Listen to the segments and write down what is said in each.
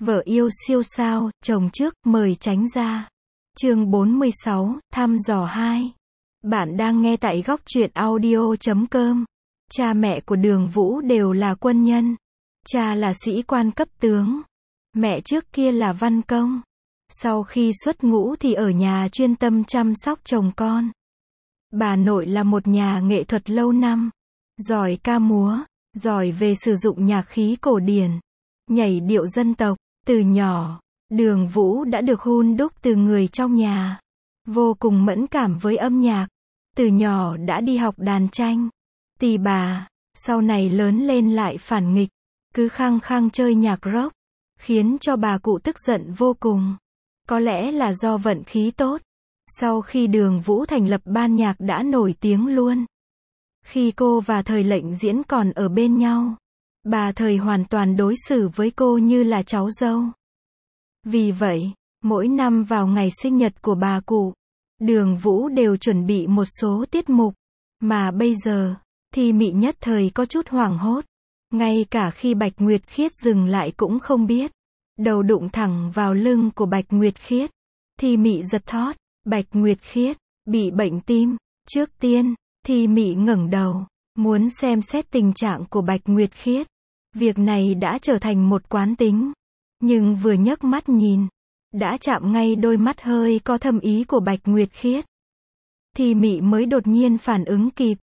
Vợ yêu siêu sao, chồng trước, mời tránh ra. Chương 46, thăm dò 2. Bạn đang nghe tại góc truyện audio.com. Cha mẹ của Đường Vũ đều là quân nhân. Cha là sĩ quan cấp tướng. Mẹ trước kia là văn công. Sau khi xuất ngũ thì ở nhà chuyên tâm chăm sóc chồng con. Bà nội là một nhà nghệ thuật lâu năm. Giỏi ca múa, giỏi về sử dụng nhạc khí cổ điển, nhảy điệu dân tộc. Từ nhỏ, Đường Vũ đã được hun đúc từ người trong nhà. Vô cùng mẫn cảm với âm nhạc. Từ nhỏ đã đi học đàn tranh. Tỳ bà, sau này lớn lên lại phản nghịch, cứ khăng khăng chơi nhạc rock, khiến cho bà cụ tức giận vô cùng. Có lẽ là do vận khí tốt. Sau khi Đường Vũ thành lập ban nhạc đã nổi tiếng luôn. Khi cô và Thời Lệnh Diễn còn ở bên nhau, bà Thời hoàn toàn đối xử với cô như là cháu dâu. Vì vậy, mỗi năm vào ngày sinh nhật của bà cụ, Đường Vũ đều chuẩn bị một số tiết mục. Mà bây giờ, thì Mị nhất thời có chút hoảng hốt. Ngay cả khi Bạch Nguyệt Khiết dừng lại cũng không biết. Đầu đụng thẳng vào lưng của Bạch Nguyệt Khiết. Thì Mị giật thót. Bạch Nguyệt Khiết bị bệnh tim. Trước tiên, thì Mị ngẩng đầu, muốn xem xét tình trạng của Bạch Nguyệt Khiết. Việc này đã trở thành một quán tính. Nhưng vừa nhấc mắt nhìn, đã chạm ngay đôi mắt hơi có thâm ý của Bạch Nguyệt Khiết. Thì Mị mới đột nhiên phản ứng kịp.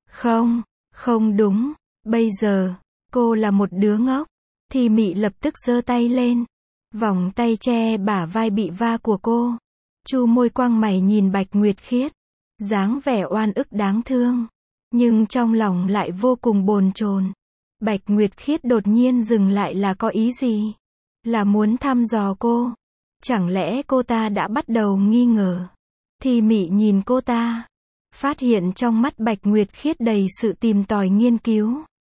Không đúng, bây giờ, cô là một đứa ngốc. Thì Mị lập tức giơ tay lên, vòng tay che bả vai bị va của cô. Chu môi quăng mày nhìn Bạch Nguyệt Khiết, dáng vẻ oan ức đáng thương. Nhưng trong lòng lại vô cùng bồn chồn. Bạch Nguyệt Khiết đột nhiên dừng lại là có ý gì? Là muốn thăm dò cô? Chẳng lẽ cô ta đã bắt đầu nghi ngờ? Thì Mị nhìn cô ta, phát hiện trong mắt Bạch Nguyệt Khiết đầy sự tìm tòi nghiên cứu.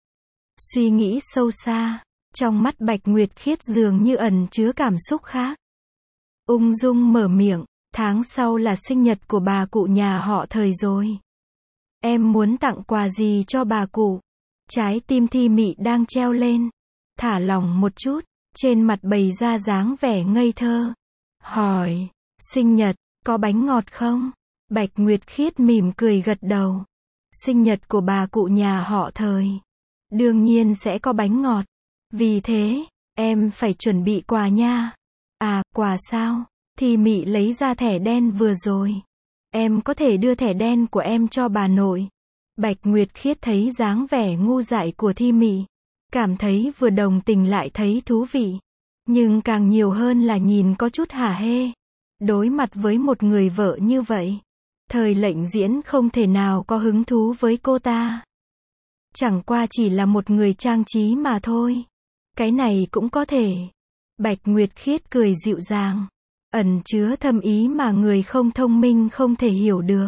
Suy nghĩ sâu xa, trong mắt Bạch Nguyệt Khiết dường như ẩn chứa cảm xúc khác. Ung dung mở miệng, tháng sau là sinh nhật của bà cụ nhà họ Thời rồi. Em muốn tặng quà gì cho bà cụ? Trái tim Thi Mị đang treo lên. Thả lỏng một chút, trên mặt bày ra dáng vẻ ngây thơ. Hỏi, sinh nhật, có bánh ngọt không? Bạch Nguyệt Khiết mỉm cười gật đầu. Sinh nhật của bà cụ nhà họ Thời, đương nhiên sẽ có bánh ngọt. Vì thế, em phải chuẩn bị quà nha. À, quà sao? Thì Mị lấy ra thẻ đen vừa rồi. Em có thể đưa thẻ đen của em cho bà nội. Bạch Nguyệt Khiết thấy dáng vẻ ngu dại của Thi Mị, cảm thấy vừa đồng tình lại thấy thú vị. Nhưng càng nhiều hơn là nhìn có chút hả hê. Đối mặt với một người vợ như vậy, Thời Lệnh Diễn không thể nào có hứng thú với cô ta. Chẳng qua chỉ là một người trang trí mà thôi. Cái này cũng có thể. Bạch Nguyệt Khiết cười dịu dàng, ẩn chứa thâm ý mà người không thông minh không thể hiểu được.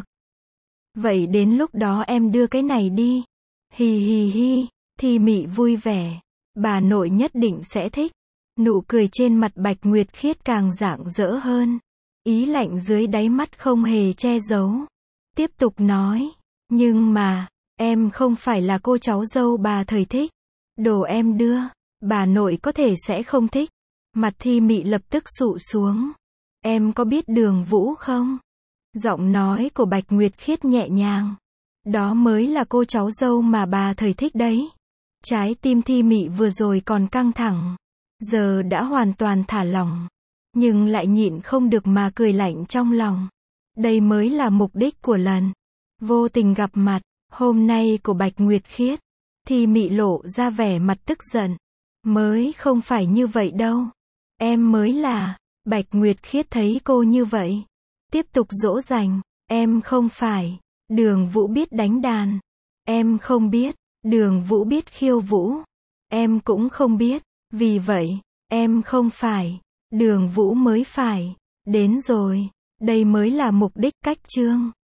Vậy đến lúc đó em đưa cái này đi. Hì hì hi, Thì Mị vui vẻ. Bà nội nhất định sẽ thích. Nụ cười trên mặt Bạch Nguyệt Khiết càng rạng rỡ hơn. Ý lạnh dưới đáy mắt không hề che giấu. Tiếp tục nói, nhưng mà, em không phải là cô cháu dâu bà Thời thích. Đồ em đưa, bà nội có thể sẽ không thích. Mặt Thi Mị lập tức sụ xuống. Em có biết Đường Vũ không? Giọng nói của Bạch Nguyệt Khiết nhẹ nhàng. Đó mới là cô cháu dâu mà bà Thời thích đấy. Trái tim Thi Mị vừa rồi còn căng thẳng, giờ đã hoàn toàn thả lỏng. Nhưng lại nhịn không được mà cười lạnh trong lòng. Đây mới là mục đích của lần vô tình gặp mặt hôm nay của Bạch Nguyệt Khiết. Thi Mị lộ ra vẻ mặt tức giận. Mới không phải như vậy đâu. Em mới là. Bạch Nguyệt Khiết thấy cô như vậy, tiếp tục dỗ dành. Em không phải. Đường Vũ biết đánh đàn. Em không biết. Đường Vũ biết khiêu vũ. Em cũng không biết. Vì vậy, em không phải. Đường Vũ mới phải. Đến rồi. Đây mới là mục đích cách chương.